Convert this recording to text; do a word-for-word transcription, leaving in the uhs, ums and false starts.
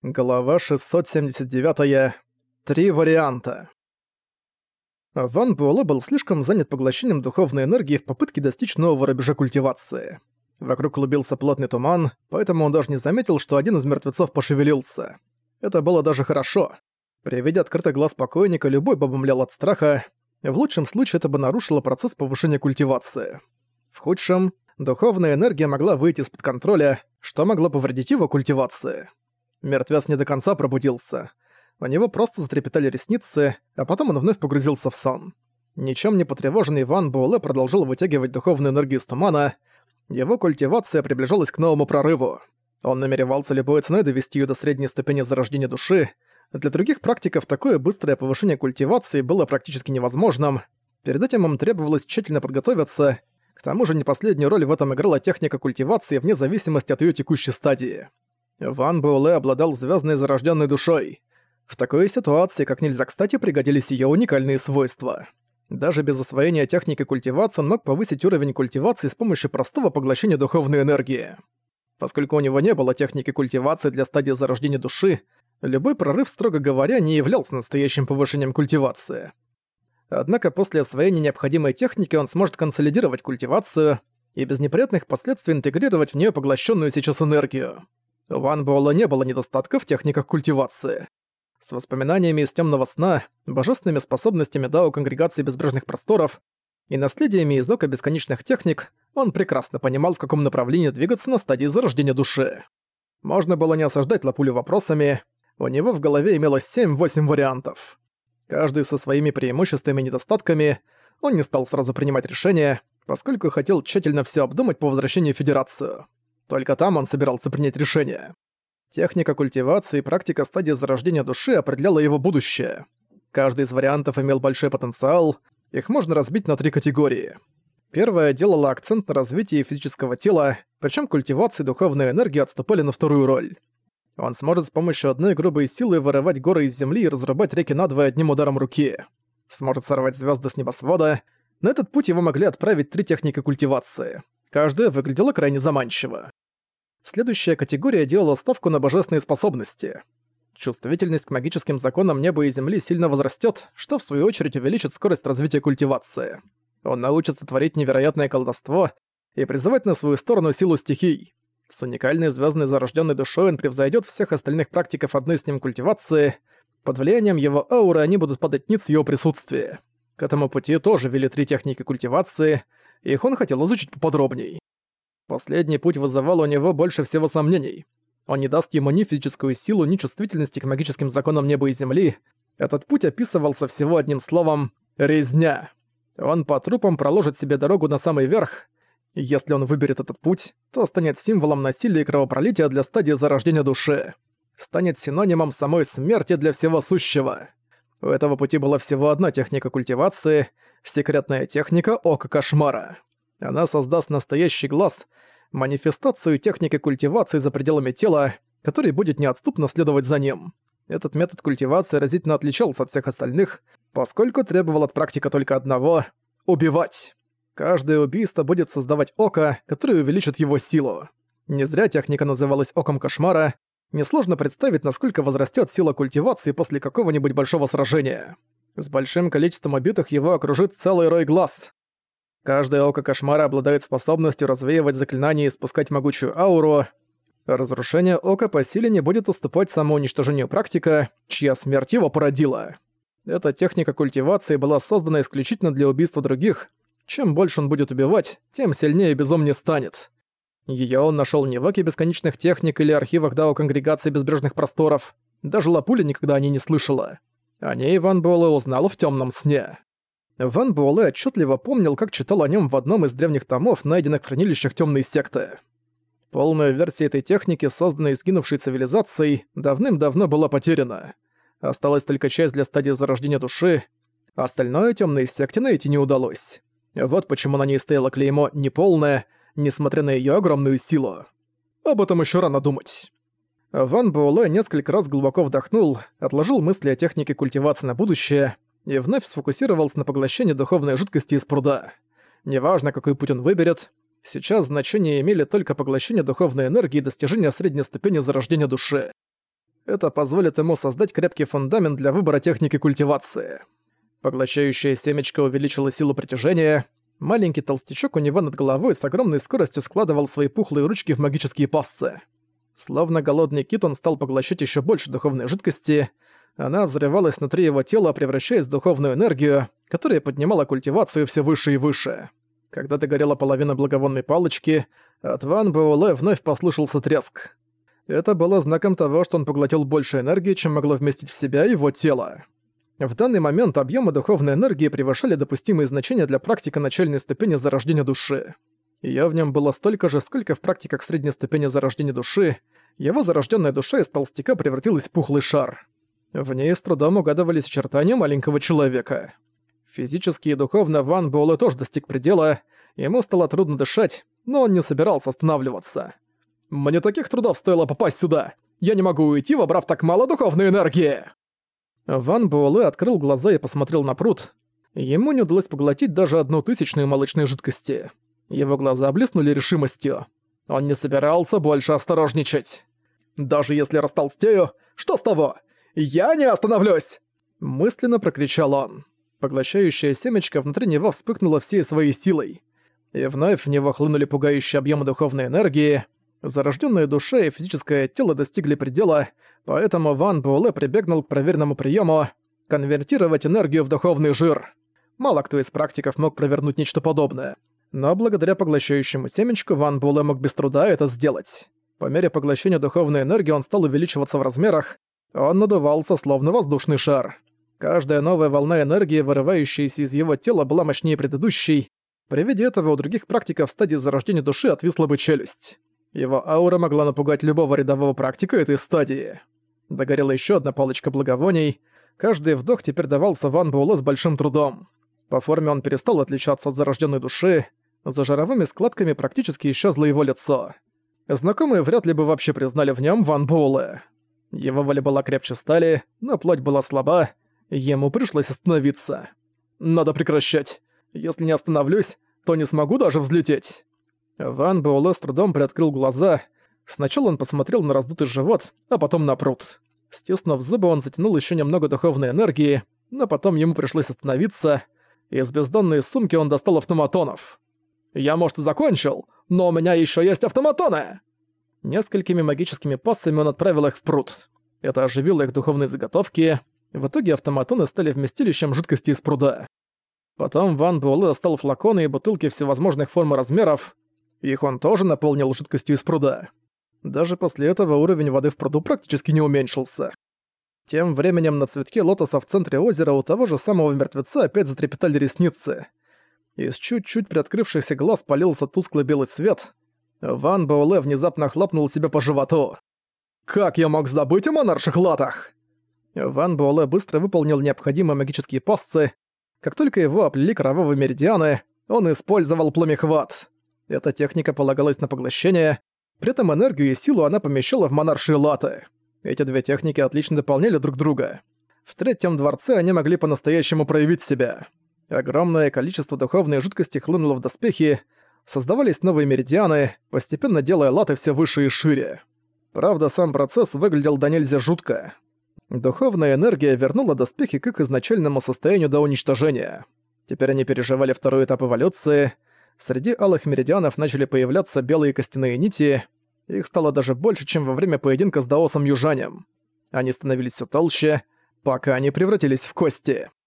Глава шестьсот семьдесят девять. Три варианта. Ван Буэлэ был слишком занят поглощением духовной энергии в попытке достичь нового рубежа культивации. Вокруг клубился плотный туман, поэтому он даже не заметил, что один из мертвецов пошевелился. Это было даже хорошо. При виде открытых глаз покойника любой бы обомлял от страха. В лучшем случае это бы нарушило процесс повышения культивации. В худшем, духовная энергия могла выйти из-под контроля, что могло повредить его культивации. Мертвец не до конца пробудился. У него просто затрепетали ресницы, а потом он вновь погрузился в сон. Ничем не потревоженный Ван Буэлэ продолжил вытягивать духовную энергию из тумана. Его культивация приближалась к новому прорыву. Он намеревался любой ценой довести её до средней ступени зарождения души. Для других практиков такое быстрое повышение культивации было практически невозможным. Перед этим им требовалось тщательно подготовиться. К тому же не последнюю роль в этом играла техника культивации вне зависимости от её текущей стадии. Ван Буэлэ обладал звездной зарожденной душой. В такой ситуации как нельзя кстати пригодились её уникальные свойства. Даже без освоения техники культивации он мог повысить уровень культивации с помощью простого поглощения духовной энергии. Поскольку у него не было техники культивации для стадии зарождения души, любой прорыв, строго говоря, не являлся настоящим повышением культивации. Однако после освоения необходимой техники он сможет консолидировать культивацию и без неприятных последствий интегрировать в неё поглощенную сейчас энергию. У Ван Буэлэ не было недостатков в техниках культивации. С воспоминаниями из Тёмного сна, божественными способностями Дао Конгрегации Безбрежных Просторов и наследиями из Ока Бесконечных Техник он прекрасно понимал, в каком направлении двигаться на стадии зарождения души. Можно было не осаждать Лапулю вопросами, у него в голове имелось семь-восемь вариантов. Каждый со своими преимуществами и недостатками, он не стал сразу принимать решения, поскольку хотел тщательно всё обдумать по возвращении в Федерацию. Только там он собирался принять решение. Техника культивации и практика стадии зарождения души определяла его будущее. Каждый из вариантов имел большой потенциал, их можно разбить на три категории. Первая делала акцент на развитии физического тела, причем культивация и духовная энергия отступали на вторую роль. Он сможет с помощью одной грубой силы вырывать горы из земли и разрубать реки надвое одним ударом руки. Сможет сорвать звезды с небосвода. На этот путь его могли отправить три техники культивации. Каждая выглядела крайне заманчиво. Следующая категория делала ставку на божественные способности. Чувствительность к магическим законам неба и земли сильно возрастет, что в свою очередь увеличит скорость развития культивации. Он научится творить невероятное колдовство и призывать на свою сторону силу стихий. С уникальной звездной зарожденной душой он превзойдет всех остальных практиков одной с ним культивации. Под влиянием его ауры они будут падать ниц в его присутствии. К этому пути тоже вели три техники культивации, их он хотел изучить поподробней. Последний путь вызывал у него больше всего сомнений. Он не даст ему ни физическую силу, ни чувствительности к магическим законам неба и земли. Этот путь описывался всего одним словом «резня». Он по трупам проложит себе дорогу на самый верх. Если он выберет этот путь, то станет символом насилия и кровопролития для стадии зарождения души. Станет синонимом самой смерти для всего сущего. У этого пути была всего одна техника культивации — секретная техника Ока Кошмара. Она создаст настоящий глаз, манифестацию техники культивации за пределами тела, который будет неотступно следовать за ним. Этот метод культивации разительно отличался от всех остальных, поскольку требовал от практика только одного — убивать. Каждое убийство будет создавать око, которое увеличит его силу. Не зря техника называлась Оком Кошмара. Несложно представить, насколько возрастет сила культивации после какого-нибудь большого сражения. С большим количеством убитых его окружит целый рой глаз. Каждое Око Кошмара обладает способностью развеивать заклинания и спускать могучую ауру. Разрушение Ока по силе не будет уступать самоуничтожению практика, чья смерть его породила. Эта техника культивации была создана исключительно для убийства других. Чем больше он будет убивать, тем сильнее и безумнее станет. Её он нашёл не в Оке Бесконечных Техник или архивах Дао Конгрегации Безбрежных Просторов. Даже Лапуля никогда о ней не слышала. О ней Ван Буэлэ узнал в тёмном сне. Ван Буэлэ отчётливо помнил, как читал о нём в одном из древних томов, найденных в хранилищах Тёмной Секты. Полная версия этой техники, созданной сгинувшей цивилизацией, давным-давно была потеряна. Осталась только часть для стадии зарождения души, остальное Тёмной Секте найти не удалось. Вот почему на ней стояло клеймо «неполное», несмотря на её огромную силу. Об этом ещё рано думать. Ван Буэлэ несколько раз глубоко вдохнул, отложил мысли о технике культивации на будущее и вновь сфокусировался на поглощении духовной жидкости из пруда. Неважно, какой путь он выберет, сейчас значение имели только поглощение духовной энергии и достижение средней ступени зарождения души. Это позволит ему создать крепкий фундамент для выбора техники культивации. Поглощающее семечко увеличило силу притяжения. Маленький толстячок у него над головой с огромной скоростью складывал свои пухлые ручки в магические пассы. Словно голодный кит, он стал поглощать еще больше духовной жидкости. Она взрывалась внутри его тела, превращаясь в духовную энергию, которая поднимала культивацию все выше и выше. Когда догорела половина благовонной палочки, от Ван Буэлэ вновь послышался треск. Это было знаком того, что он поглотил больше энергии, чем могло вместить в себя его тело. В данный момент объемы духовной энергии превышали допустимые значения для практика начальной ступени зарождения души. Её в нем было столько же, сколько в практиках средней ступени зарождения души. Его зарожденная душа из толстяка превратилась в пухлый шар. В ней с трудом угадывались очертания маленького человека. Физически и духовно Ван Буэлэ тоже достиг предела, ему стало трудно дышать, но он не собирался останавливаться. «Мне таких трудов стоило попасть сюда! Я не могу уйти, вобрав так мало духовной энергии!» Ван Буэлэ открыл глаза и посмотрел на пруд. Ему не удалось поглотить даже одну тысячную молочной жидкости. Его глаза блеснули решимостью. Он не собирался больше осторожничать. «Даже если растолстею, что с того? Я не остановлюсь!» Мысленно прокричал он. Поглощающее семечко внутри него вспыхнуло всей своей силой. И вновь в него хлынули пугающие объемы духовной энергии. Зарождённая душа и физическое тело достигли предела, поэтому Ван Буэлэ прибегнул к проверенному приему — конвертировать энергию в духовный жир. Мало кто из практиков мог провернуть нечто подобное. Но благодаря поглощающему семечку Ван Буэлэ мог без труда это сделать. По мере поглощения духовной энергии он стал увеличиваться в размерах, он надувался словно воздушный шар. Каждая новая волна энергии, вырывающаяся из его тела, была мощнее предыдущей. При виде этого у других практиков в стадии зарождения души отвисла бы челюсть. Его аура могла напугать любого рядового практика этой стадии. Догорела еще одна палочка благовоний. Каждый вдох теперь давался Ван Буэлэ с большим трудом. По форме он перестал отличаться от зарожденной души. За жировыми складками практически исчезло его лицо. Знакомые вряд ли бы вообще признали в нем Ван Буэлэ. Его воля была крепче стали, но плоть была слаба. Ему пришлось остановиться. «Надо прекращать. Если не остановлюсь, то не смогу даже взлететь». Ван Буэлэ с трудом приоткрыл глаза. Сначала он посмотрел на раздутый живот, а потом на пруд. Стиснув зубы, он затянул еще немного духовной энергии, но потом ему пришлось остановиться. Из бездонной сумки он достал автоматонов. «Я, может, и закончил, но у меня еще есть автоматоны!» Несколькими магическими пассами он отправил их в пруд. Это оживило их духовные заготовки. В итоге автоматоны стали вместилищем жидкости из пруда. Потом Ван Буэлэ достал флаконы и бутылки всевозможных форм и размеров. Их он тоже наполнил жидкостью из пруда. Даже после этого уровень воды в пруду практически не уменьшился. Тем временем на цветке лотоса в центре озера у того же самого мертвеца опять затрепетали ресницы. Из чуть-чуть приоткрывшихся глаз полился тусклый белый свет. Ван Буэлэ внезапно хлопнул себя по животу. «Как я мог забыть о монарших латах?» Ван Буэлэ быстро выполнил необходимые магические пассы. Как только его оплели кровавые меридианы, он использовал пламехват. Эта техника полагалась на поглощение, при этом энергию и силу она помещала в монаршие латы. Эти две техники отлично дополняли друг друга. В третьем дворце они могли по-настоящему проявить себя. Огромное количество духовной жидкости хлынуло в доспехи, создавались новые меридианы, постепенно делая латы все выше и шире. Правда, сам процесс выглядел до нельзя жутко. Духовная энергия вернула доспехи к их изначальному состоянию до уничтожения. Теперь они переживали второй этап эволюции. Среди алых меридианов начали появляться белые костяные нити. Их стало даже больше, чем во время поединка с даосом Южанем. Они становились все толще, пока они превратились в кости.